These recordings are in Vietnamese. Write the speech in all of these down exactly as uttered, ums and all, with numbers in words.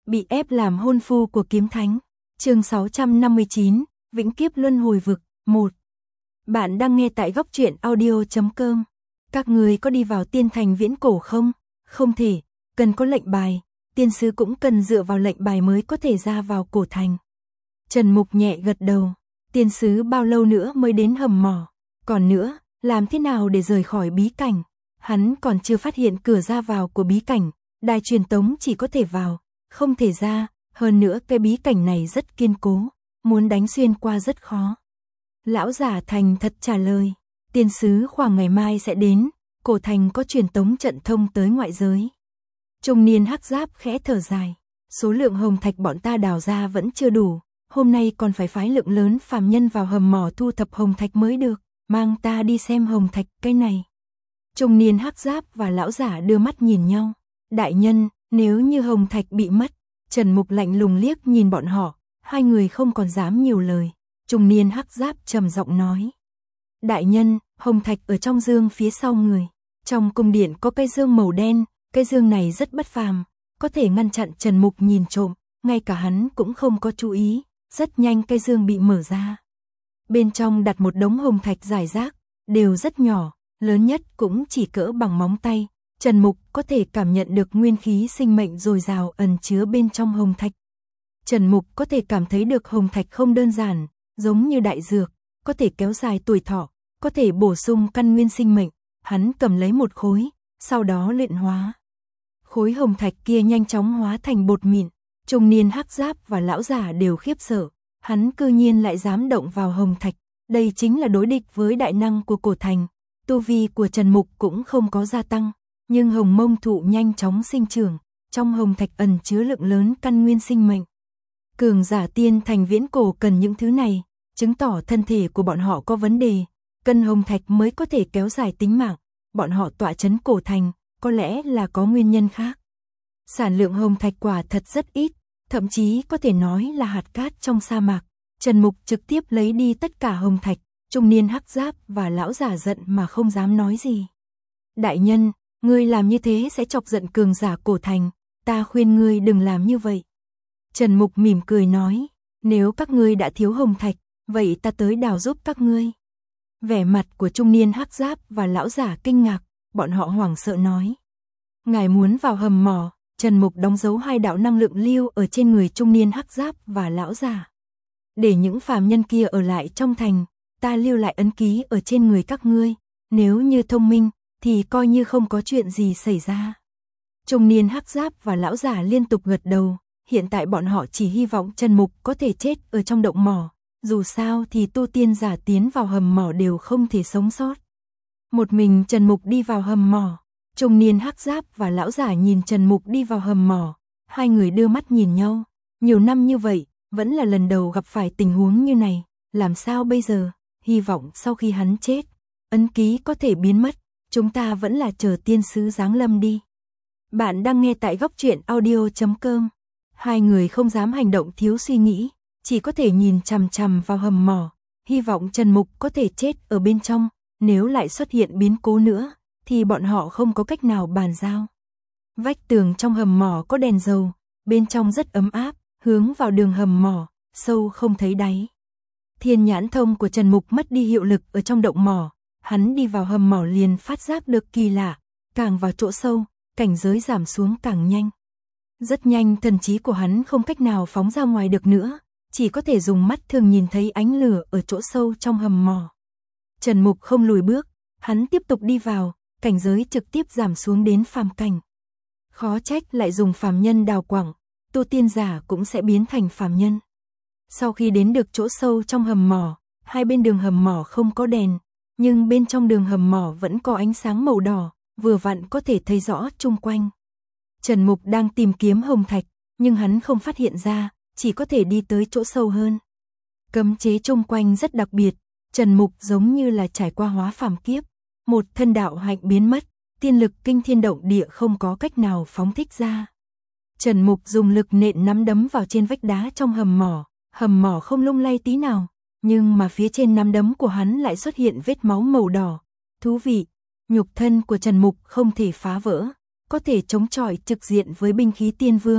Bị ép làm hôn phu của kiếm thánh. Chương sáu trăm năm mươi chín, Vĩnh kiếp luân hồi vực, một. Bạn đang nghe tại góc truyện audio chấm com. Các người có đi vào tiên thành viễn cổ không? Không thể, cần có lệnh bài, tiên sứ cũng cần dựa vào lệnh bài mới có thể ra vào cổ thành. Trần Mục nhẹ gật đầu, tiên sứ bao lâu nữa mới đến hầm mỏ? Còn nữa, làm thế nào để rời khỏi bí cảnh? Hắn còn chưa phát hiện cửa ra vào của bí cảnh, đài truyền tống chỉ có thể vào, không thể ra, hơn nữa cái bí cảnh này rất kiên cố, muốn đánh xuyên qua rất khó. Lão giả thành thật trả lời, tiên sứ khoảng ngày mai sẽ đến, cổ thành có truyền tống trận thông tới ngoại giới. Trung niên hắc giáp khẽ thở dài, số lượng hồng thạch bọn ta đào ra vẫn chưa đủ, hôm nay còn phải phái lượng lớn phàm nhân vào hầm mỏ thu thập hồng thạch mới được, mang ta đi xem hồng thạch cái này. Trung niên hắc giáp và lão giả đưa mắt nhìn nhau, đại nhân, nếu như hồng thạch bị mất. Trần Mục lạnh lùng liếc nhìn bọn họ, hai người không còn dám nhiều lời. Trung niên hắc giáp trầm giọng nói, đại nhân, hồng thạch ở trong dương phía sau người. Trong cung điện có cây dương màu đen, cây dương này rất bất phàm, có thể ngăn chặn Trần Mục nhìn trộm, ngay cả hắn cũng không có chú ý. Rất nhanh cây dương bị mở ra. Bên trong đặt một đống hồng thạch rải rác, đều rất nhỏ, lớn nhất cũng chỉ cỡ bằng móng tay. Trần Mục có thể cảm nhận được nguyên khí sinh mệnh dồi dào ẩn chứa bên trong hồng thạch. Trần Mục có thể cảm thấy được hồng thạch không đơn giản, giống như đại dược, có thể kéo dài tuổi thọ, có thể bổ sung căn nguyên sinh mệnh. Hắn cầm lấy một khối, sau đó luyện hóa. Khối hồng thạch kia nhanh chóng hóa thành bột mịn. Trung niên hắc giáp và lão giả đều khiếp sợ, hắn cư nhiên lại dám động vào hồng thạch, đây chính là đối địch với đại năng của cổ thành. Tu vi của Trần Mục cũng không có gia tăng, nhưng hồng mông thụ nhanh chóng sinh trưởng, trong hồng thạch ẩn chứa lượng lớn căn nguyên sinh mệnh. Cường giả tiên thành viễn cổ cần những thứ này, chứng tỏ thân thể của bọn họ có vấn đề, cần hồng thạch mới có thể kéo dài tính mạng. Bọn họ tọa trấn cổ thành, có lẽ là có nguyên nhân khác. Sản lượng hồng thạch quả thật rất ít, thậm chí có thể nói là hạt cát trong sa mạc. Trần Mục trực tiếp lấy đi tất cả hồng thạch, trung niên hắc giáp và lão giả giận mà không dám nói gì. Đại nhân, ngươi làm như thế sẽ chọc giận cường giả cổ thành, ta khuyên ngươi đừng làm như vậy. Trần Mục mỉm cười nói, nếu các ngươi đã thiếu hồng thạch, vậy ta tới đào giúp các ngươi. Vẻ mặt của trung niên hắc giáp và lão giả kinh ngạc, bọn họ hoảng sợ nói. Ngài muốn vào hầm mỏ? Trần Mục đóng dấu hai đạo năng lượng lưu ở trên người trung niên hắc giáp và lão giả. Để những phàm nhân kia ở lại trong thành, ta lưu lại ấn ký ở trên người các ngươi, nếu như thông minh, thì coi như không có chuyện gì xảy ra. Trung niên hắc giáp và lão giả liên tục gật đầu, hiện tại bọn họ chỉ hy vọng Trần Mục có thể chết ở trong động mỏ, dù sao thì tu tiên giả tiến vào hầm mỏ đều không thể sống sót. Một mình Trần Mục đi vào hầm mỏ. Trung niên hắc giáp và lão giả nhìn Trần Mục đi vào hầm mỏ, hai người đưa mắt nhìn nhau, nhiều năm như vậy, vẫn là lần đầu gặp phải tình huống như này, làm sao bây giờ? Hy vọng sau khi hắn chết, ấn ký có thể biến mất, chúng ta vẫn là chờ tiên sứ giáng lâm đi. Bạn đang nghe tại góc truyện audio chấm com. Hai người không dám hành động thiếu suy nghĩ, chỉ có thể nhìn chằm chằm vào hầm mỏ, hy vọng Trần Mục có thể chết ở bên trong, nếu lại xuất hiện biến cố nữa thì bọn họ không có cách nào bàn giao. Vách tường trong hầm mỏ có đèn dầu, bên trong rất ấm áp, hướng vào đường hầm mỏ, sâu không thấy đáy. Thiên nhãn thông của Trần Mục mất đi hiệu lực ở trong động mỏ, hắn đi vào hầm mỏ liền phát giác được kỳ lạ, càng vào chỗ sâu, cảnh giới giảm xuống càng nhanh. Rất nhanh thần trí của hắn không cách nào phóng ra ngoài được nữa, chỉ có thể dùng mắt thường nhìn thấy ánh lửa ở chỗ sâu trong hầm mỏ. Trần Mục không lùi bước, hắn tiếp tục đi vào, cảnh giới trực tiếp giảm xuống đến phàm cảnh. Khó trách lại dùng phàm nhân đào quặng, tu tiên giả cũng sẽ biến thành phàm nhân. Sau khi đến được chỗ sâu trong hầm mỏ, hai bên đường hầm mỏ không có đèn, nhưng bên trong đường hầm mỏ vẫn có ánh sáng màu đỏ, vừa vặn có thể thấy rõ chung quanh. Trần Mục đang tìm kiếm hồng thạch, nhưng hắn không phát hiện ra, chỉ có thể đi tới chỗ sâu hơn. Cấm chế chung quanh rất đặc biệt, Trần Mục giống như là trải qua hóa phàm kiếp. Một thân đạo hạnh biến mất, tiên lực kinh thiên động địa không có cách nào phóng thích ra. Trần Mục dùng lực nện nắm đấm vào trên vách đá trong hầm mỏ, hầm mỏ không lung lay tí nào, nhưng mà phía trên nắm đấm của hắn lại xuất hiện vết máu màu đỏ. Thú vị, nhục thân của Trần Mục không thể phá vỡ, có thể chống chọi trực diện với binh khí tiên vương,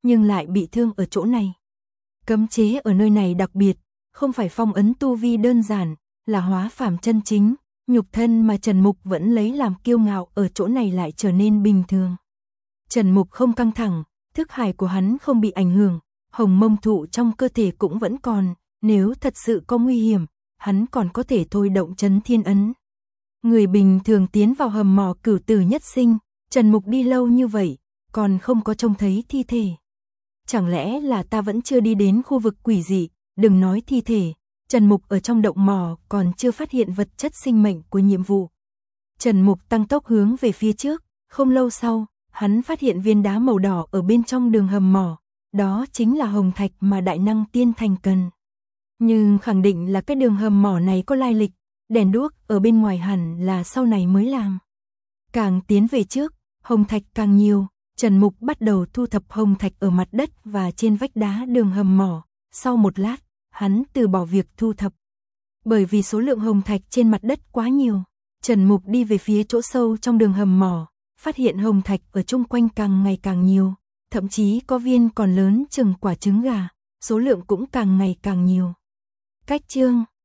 nhưng lại bị thương ở chỗ này. Cấm chế ở nơi này đặc biệt, không phải phong ấn tu vi đơn giản, là hóa phàm chân chính, nhục thân mà Trần Mục vẫn lấy làm kiêu ngạo ở chỗ này lại trở nên bình thường. Trần Mục không căng thẳng, thức hải của hắn không bị ảnh hưởng, hồng mông thụ trong cơ thể cũng vẫn còn, nếu thật sự có nguy hiểm, hắn còn có thể thôi động Chấn Thiên Ấn. Người bình thường tiến vào hầm mỏ cửu tử nhất sinh, Trần Mục đi lâu như vậy, còn không có trông thấy thi thể. Chẳng lẽ là ta vẫn chưa đi đến khu vực quỷ dị, đừng nói thi thể, Trần Mục ở trong động mỏ còn chưa phát hiện vật chất sinh mệnh của nhiệm vụ. Trần Mục tăng tốc hướng về phía trước, không lâu sau, hắn phát hiện viên đá màu đỏ ở bên trong đường hầm mỏ, đó chính là hồng thạch mà đại năng tiên thành cần. Nhưng khẳng định là cái đường hầm mỏ này có lai lịch, đèn đuốc ở bên ngoài hẳn là sau này mới làm. Càng tiến về trước, hồng thạch càng nhiều, Trần Mục bắt đầu thu thập hồng thạch ở mặt đất và trên vách đá đường hầm mỏ. Sau một lát, hắn từ bỏ việc thu thập. Bởi vì số lượng hồng thạch trên mặt đất quá nhiều, Trần Mục đi về phía chỗ sâu trong đường hầm mỏ, phát hiện hồng thạch ở chung quanh càng ngày càng nhiều, thậm chí có viên còn lớn chừng quả trứng gà, số lượng cũng càng ngày càng nhiều. Cách chương